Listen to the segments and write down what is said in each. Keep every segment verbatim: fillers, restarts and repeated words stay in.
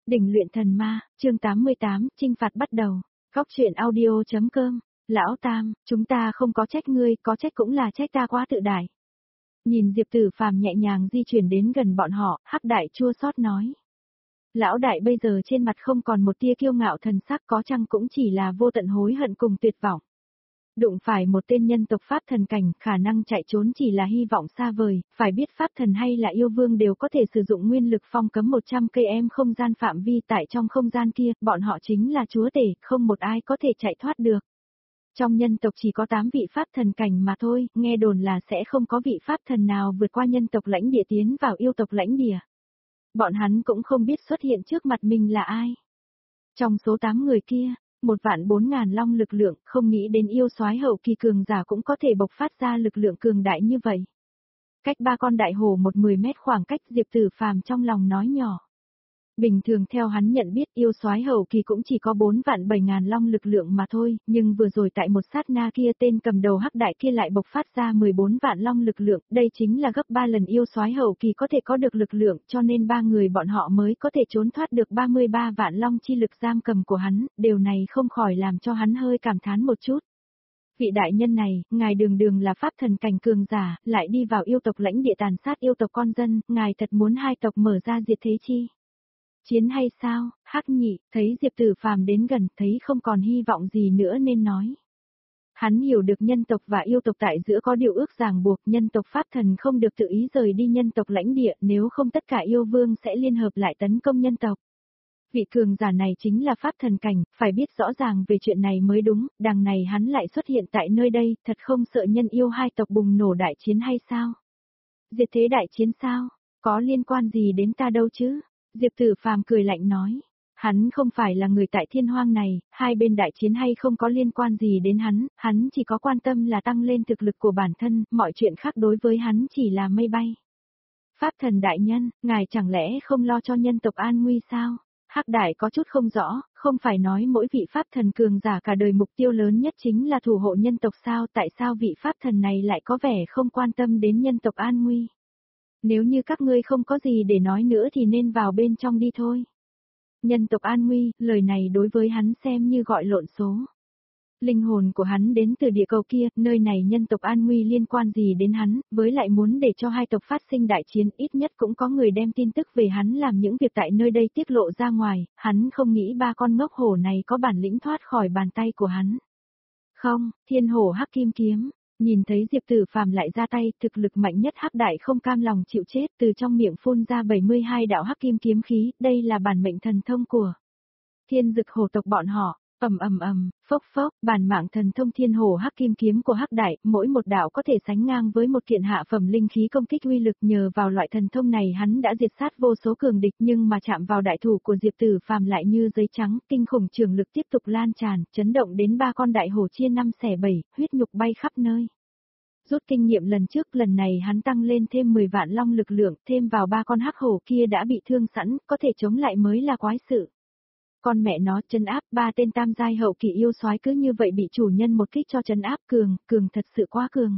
Đỉnh luyện thần ma, chương tám mươi tám, chinh phạt bắt đầu. Góc truyện audio.com. Lão Tam, chúng ta không có trách ngươi, có trách cũng là trách ta quá tự đại. Nhìn Diệp Tử Phàm nhẹ nhàng di chuyển đến gần bọn họ, Hắc Đại chua xót nói. Lão Đại bây giờ trên mặt không còn một tia kiêu ngạo thần sắc, có chăng cũng chỉ là vô tận hối hận cùng tuyệt vọng. Đụng phải một tên nhân tộc pháp thần cảnh, khả năng chạy trốn chỉ là hy vọng xa vời, phải biết pháp thần hay là yêu vương đều có thể sử dụng nguyên lực phong cấm một trăm cây em không gian phạm vi tại trong không gian kia, bọn họ chính là chúa tể, không một ai có thể chạy thoát được. Trong nhân tộc chỉ có tám vị pháp thần cảnh mà thôi, nghe đồn là sẽ không có vị pháp thần nào vượt qua nhân tộc lãnh địa tiến vào yêu tộc lãnh địa. Bọn hắn cũng không biết xuất hiện trước mặt mình là ai. Trong số tám người kia, một vạn bốn ngàn long lực lượng, không nghĩ đến yêu soái hậu kỳ cường giả cũng có thể bộc phát ra lực lượng cường đại như vậy. Cách ba con đại hổ một mười mét khoảng cách, Diệp Tử Phàm trong lòng nói nhỏ. Bình thường theo hắn nhận biết yêu soái hậu kỳ cũng chỉ có bốn vạn bảy ngàn long lực lượng mà thôi, nhưng vừa rồi tại một sát na kia tên cầm đầu Hắc Đại kia lại bộc phát ra mười bốn vạn long lực lượng, đây chính là gấp ba lần yêu soái hậu kỳ có thể có được lực lượng, cho nên ba người bọn họ mới có thể trốn thoát được ba mươi ba vạn long chi lực giam cầm của hắn, điều này không khỏi làm cho hắn hơi cảm thán một chút. Vị đại nhân này, ngài đường đường là pháp thần cảnh cường giả, lại đi vào yêu tộc lãnh địa tàn sát yêu tộc con dân, ngài thật muốn hai tộc mở ra diệt thế chi? Chiến hay sao? Hắc Nhị, thấy Diệp Tử Phàm đến gần, thấy không còn hy vọng gì nữa nên nói. Hắn hiểu được nhân tộc và yêu tộc tại giữa có điều ước ràng buộc, nhân tộc pháp thần không được tự ý rời đi nhân tộc lãnh địa, nếu không tất cả yêu vương sẽ liên hợp lại tấn công nhân tộc. Vị cường giả này chính là pháp thần cảnh, phải biết rõ ràng về chuyện này mới đúng, đằng này hắn lại xuất hiện tại nơi đây, thật không sợ nhân yêu hai tộc bùng nổ đại chiến hay sao? Diệt thế đại chiến sao? Có liên quan gì đến ta đâu chứ? Diệp Tử Phàm cười lạnh nói. Hắn không phải là người tại thiên hoang này, hai bên đại chiến hay không có liên quan gì đến hắn, hắn chỉ có quan tâm là tăng lên thực lực của bản thân, mọi chuyện khác đối với hắn chỉ là mây bay. Pháp thần đại nhân, ngài chẳng lẽ không lo cho nhân tộc an nguy sao? Hắc Đại có chút không rõ, không phải nói mỗi vị pháp thần cường giả cả đời mục tiêu lớn nhất chính là thủ hộ nhân tộc sao, tại sao vị pháp thần này lại có vẻ không quan tâm đến nhân tộc an nguy? Nếu như các ngươi không có gì để nói nữa thì nên vào bên trong đi thôi. Nhân tộc an nguy, lời này đối với hắn xem như gọi lộn số. Linh hồn của hắn đến từ địa cầu kia, nơi này nhân tộc an nguy liên quan gì đến hắn, với lại muốn để cho hai tộc phát sinh đại chiến, ít nhất cũng có người đem tin tức về hắn làm những việc tại nơi đây tiết lộ ra ngoài, hắn không nghĩ ba con ngốc hổ này có bản lĩnh thoát khỏi bàn tay của hắn. Không, thiên hổ hắc kim kiếm. Nhìn thấy Diệp Tử Phàm lại ra tay, thực lực mạnh nhất Hắc Đại không cam lòng chịu chết, từ trong miệng phun ra bảy mươi hai đạo hắc kim kiếm khí, đây là bản mệnh thần thông của Thiên Dực hổ tộc bọn họ. Ầm ầm ầm, phốc phốc, bản mạng thần thông Thiên Hổ hắc kim kiếm của Hắc Đại, mỗi một đạo có thể sánh ngang với một kiện hạ phẩm linh khí công kích uy lực, nhờ vào loại thần thông này hắn đã diệt sát vô số cường địch, nhưng mà chạm vào đại thủ của Diệp Tử Phàm lại như giấy trắng, kinh khủng trường lực tiếp tục lan tràn, chấn động đến ba con đại hổ chia năm xẻ bảy, huyết nhục bay khắp nơi. Rút kinh nghiệm lần trước, lần này hắn tăng lên thêm mười vạn long lực lượng, thêm vào ba con hắc hổ kia đã bị thương sẵn, có thể chống lại mới là quái sự. Con mẹ nó, trấn áp ba tên tam giai hậu kỳ yêu soái cứ như vậy bị chủ nhân một kích cho trấn áp, cường, cường thật sự quá cường.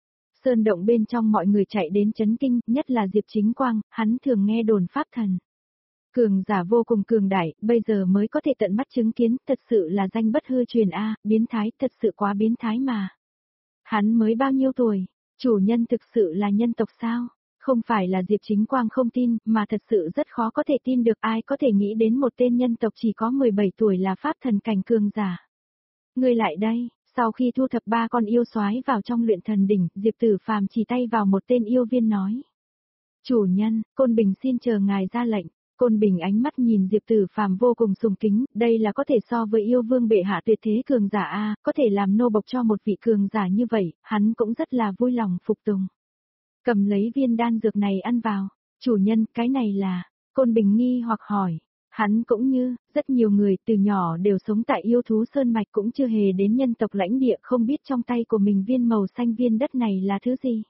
Sơn động bên trong mọi người chạy đến chấn kinh, nhất là Diệp Chính Quang, hắn thường nghe đồn pháp thần. Cường giả vô cùng cường đại, bây giờ mới có thể tận mắt chứng kiến, thật sự là danh bất hư truyền a, biến thái, thật sự quá biến thái mà. Hắn mới bao nhiêu tuổi, chủ nhân thực sự là nhân tộc sao? Không phải là Diệp Chính Quang không tin, mà thật sự rất khó có thể tin được, ai có thể nghĩ đến một tên nhân tộc chỉ có mười bảy tuổi là pháp thần cảnh cường giả. Ngươi lại đây, sau khi thu thập ba con yêu soái vào trong luyện thần đỉnh, Diệp Tử Phàm chỉ tay vào một tên yêu viên nói. Chủ nhân, Côn Bình xin chờ ngài ra lệnh. Côn Bình ánh mắt nhìn Diệp Tử Phàm vô cùng sùng kính, đây là có thể so với yêu vương bệ hạ tuyệt thế cường giả a, có thể làm nô bộc cho một vị cường giả như vậy, hắn cũng rất là vui lòng phục tùng. Cầm lấy viên đan dược này ăn vào. Chủ nhân, cái này là... Côn Bình nghi hoặc hỏi. Hắn cũng như, rất nhiều người từ nhỏ đều sống tại yêu thú sơn mạch cũng chưa hề đến nhân tộc lãnh địa, không biết trong tay của mình viên màu xanh viên đất này là thứ gì.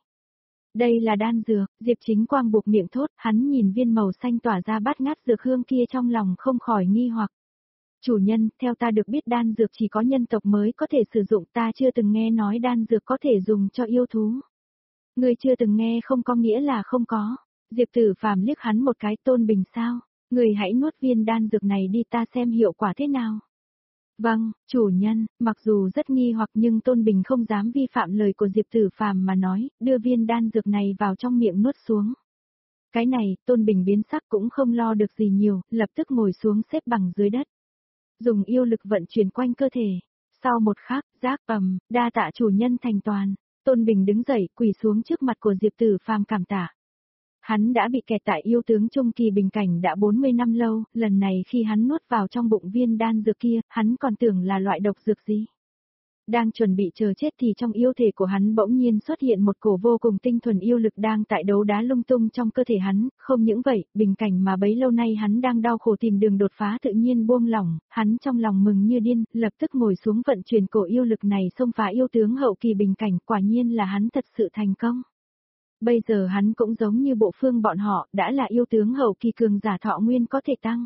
Đây là đan dược, Diệp Chính Quang buộc miệng thốt, hắn nhìn viên màu xanh tỏa ra bát ngát dược hương kia trong lòng không khỏi nghi hoặc. Chủ nhân, theo ta được biết đan dược chỉ có nhân tộc mới có thể sử dụng, ta chưa từng nghe nói đan dược có thể dùng cho yêu thú. Ngươi chưa từng nghe không có nghĩa là không có. Diệp Tử Phàm liếc hắn một cái. Tôn Bình sao? Người hãy nuốt viên đan dược này đi ta xem hiệu quả thế nào. Vâng, chủ nhân, mặc dù rất nghi hoặc nhưng Tôn Bình không dám vi phạm lời của Diệp Tử Phàm mà nói, đưa viên đan dược này vào trong miệng nuốt xuống. Cái này, Tôn Bình biến sắc cũng không lo được gì nhiều, lập tức ngồi xuống xếp bằng dưới đất. Dùng yêu lực vận chuyển quanh cơ thể. Sau một khắc, giác ầm, đa tạ chủ nhân thành toàn. Tôn Bình đứng dậy, quỳ xuống trước mặt của Diệp Tử Phàm cảm tạ. Hắn đã bị kẹt tại yêu tướng trung kỳ bình cảnh đã bốn mươi năm lâu, lần này khi hắn nuốt vào trong bụng viên đan dược kia, hắn còn tưởng là loại độc dược gì. Đang chuẩn bị chờ chết thì trong yêu thể của hắn bỗng nhiên xuất hiện một cổ vô cùng tinh thuần yêu lực đang tại đấu đá lung tung trong cơ thể hắn, không những vậy, bình cảnh mà bấy lâu nay hắn đang đau khổ tìm đường đột phá tự nhiên buông lỏng, hắn trong lòng mừng như điên, lập tức ngồi xuống vận chuyển cổ yêu lực này xông phá yêu tướng hậu kỳ bình cảnh, quả nhiên là hắn thật sự thành công. Bây giờ hắn cũng giống như Bộ Phương bọn họ, đã là yêu tướng hậu kỳ cường giả thọ nguyên có thể tăng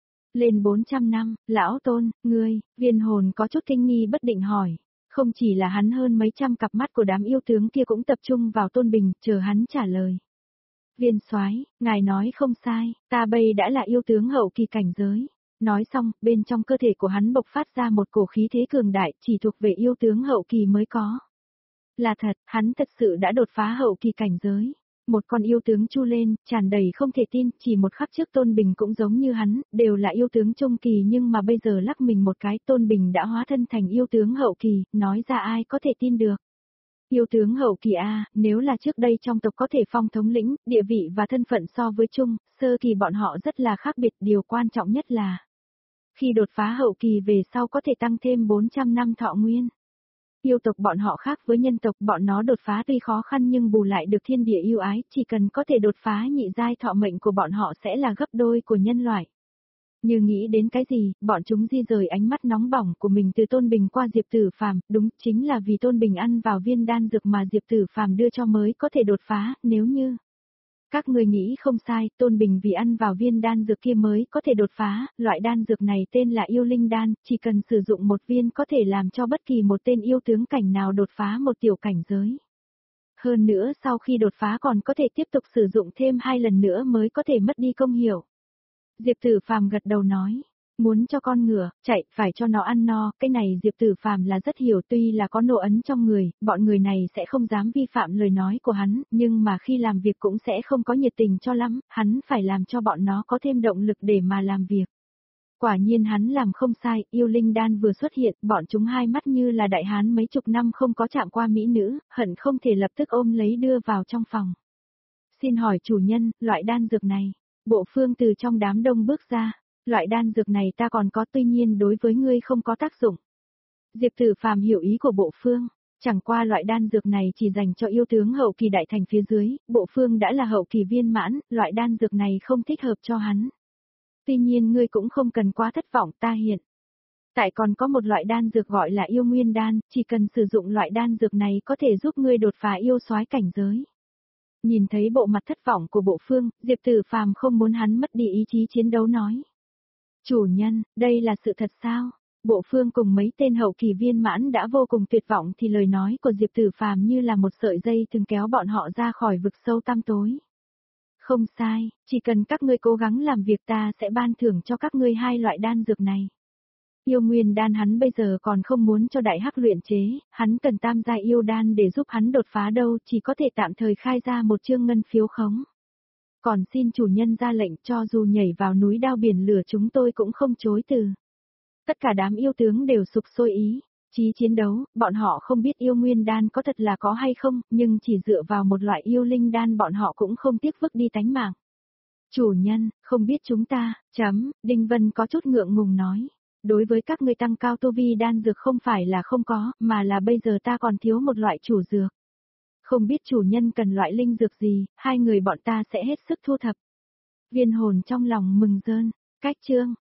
lên bốn trăm năm, lão Tôn, ngươi, Viên Hồn có chút kinh nghi bất định hỏi. Không chỉ là hắn, hơn mấy trăm cặp mắt của đám yêu tướng kia cũng tập trung vào Tôn Bình, chờ hắn trả lời. Viên soái, ngài nói không sai, ta bây đã là yêu tướng hậu kỳ cảnh giới. Nói xong, bên trong cơ thể của hắn bộc phát ra một cổ khí thế cường đại, chỉ thuộc về yêu tướng hậu kỳ mới có. Là thật, hắn thật sự đã đột phá hậu kỳ cảnh giới. Một con yêu tướng chu lên, tràn đầy không thể tin, chỉ một khắc trước Tôn Bình cũng giống như hắn, đều là yêu tướng trung kỳ nhưng mà bây giờ lắc mình một cái Tôn Bình đã hóa thân thành yêu tướng hậu kỳ, nói ra ai có thể tin được. Yêu tướng hậu kỳ a, nếu là trước đây trong tộc có thể phong thống lĩnh, địa vị và thân phận so với chung, sơ kỳ bọn họ rất là khác biệt, điều quan trọng nhất là khi đột phá hậu kỳ về sau có thể tăng thêm bốn trăm năm thọ nguyên. Yêu tộc bọn họ khác với nhân tộc, bọn nó đột phá tuy khó khăn nhưng bù lại được thiên địa yêu ái, chỉ cần có thể đột phá nhị giai thọ mệnh của bọn họ sẽ là gấp đôi của nhân loại. Như nghĩ đến cái gì, bọn chúng di rời ánh mắt nóng bỏng của mình từ Tôn Bình qua Diệp Tử Phàm, đúng chính là vì Tôn Bình ăn vào viên đan dược mà Diệp Tử Phàm đưa cho mới có thể đột phá, nếu như các người nghĩ không sai, Tôn Bình vì ăn vào viên đan dược kia mới có thể đột phá, loại đan dược này tên là yêu linh đan, chỉ cần sử dụng một viên có thể làm cho bất kỳ một tên yêu tướng cảnh nào đột phá một tiểu cảnh giới. Hơn nữa sau khi đột phá còn có thể tiếp tục sử dụng thêm hai lần nữa mới có thể mất đi công hiệu. Diệp Tử Phàm gật đầu nói. Muốn cho con ngựa, chạy, phải cho nó ăn no, cái này Diệp Tử Phàm là rất hiểu, tuy là có nộ ấn trong người, bọn người này sẽ không dám vi phạm lời nói của hắn, nhưng mà khi làm việc cũng sẽ không có nhiệt tình cho lắm, hắn phải làm cho bọn nó có thêm động lực để mà làm việc. Quả nhiên hắn làm không sai, yêu linh đan vừa xuất hiện, bọn chúng hai mắt như là đại hán mấy chục năm không có chạm qua mỹ nữ, hận không thể lập tức ôm lấy đưa vào trong phòng. Xin hỏi chủ nhân, loại đan dược này, Bộ Phương từ trong đám đông bước ra. Loại đan dược này ta còn có, tuy nhiên đối với ngươi không có tác dụng. Diệp Tử Phàm hiểu ý của Bộ Phương, chẳng qua loại đan dược này chỉ dành cho yêu tướng hậu kỳ đại thành phía dưới, Bộ Phương đã là hậu kỳ viên mãn, loại đan dược này không thích hợp cho hắn. Tuy nhiên ngươi cũng không cần quá thất vọng, ta hiện tại còn có một loại đan dược gọi là yêu nguyên đan, chỉ cần sử dụng loại đan dược này có thể giúp ngươi đột phá yêu soái cảnh giới. Nhìn thấy bộ mặt thất vọng của Bộ Phương, Diệp Tử Phàm không muốn hắn mất đi ý chí chiến đấu nói. Chủ nhân, đây là sự thật sao? Bộ Phương cùng mấy tên hậu kỳ viên mãn đã vô cùng tuyệt vọng thì lời nói của Diệp Tử Phàm như là một sợi dây thường kéo bọn họ ra khỏi vực sâu tăm tối. Không sai, chỉ cần các ngươi cố gắng làm việc ta sẽ ban thưởng cho các ngươi hai loại đan dược này. Yêu nguyên đan hắn bây giờ còn không muốn cho đại hắc luyện chế, hắn cần tam giai yêu đan để giúp hắn đột phá đâu, chỉ có thể tạm thời khai ra một chương ngân phiếu khống. Còn xin chủ nhân ra lệnh, cho dù nhảy vào núi đao biển lửa chúng tôi cũng không chối từ. Tất cả đám yêu tướng đều sục sôi ý, chí chiến đấu, bọn họ không biết yêu nguyên đan có thật là có hay không, nhưng chỉ dựa vào một loại yêu linh đan bọn họ cũng không tiếc vứt đi tánh mạng. Chủ nhân, không biết chúng ta, chấm, Đinh Vân có chút ngượng ngùng nói. Đối với các ngươi tăng cao tu vi đan dược không phải là không có, mà là bây giờ ta còn thiếu một loại chủ dược. Không biết chủ nhân cần loại linh dược gì, hai người bọn ta sẽ hết sức thu thập. Viên Hồn trong lòng mừng rơn, cách chương.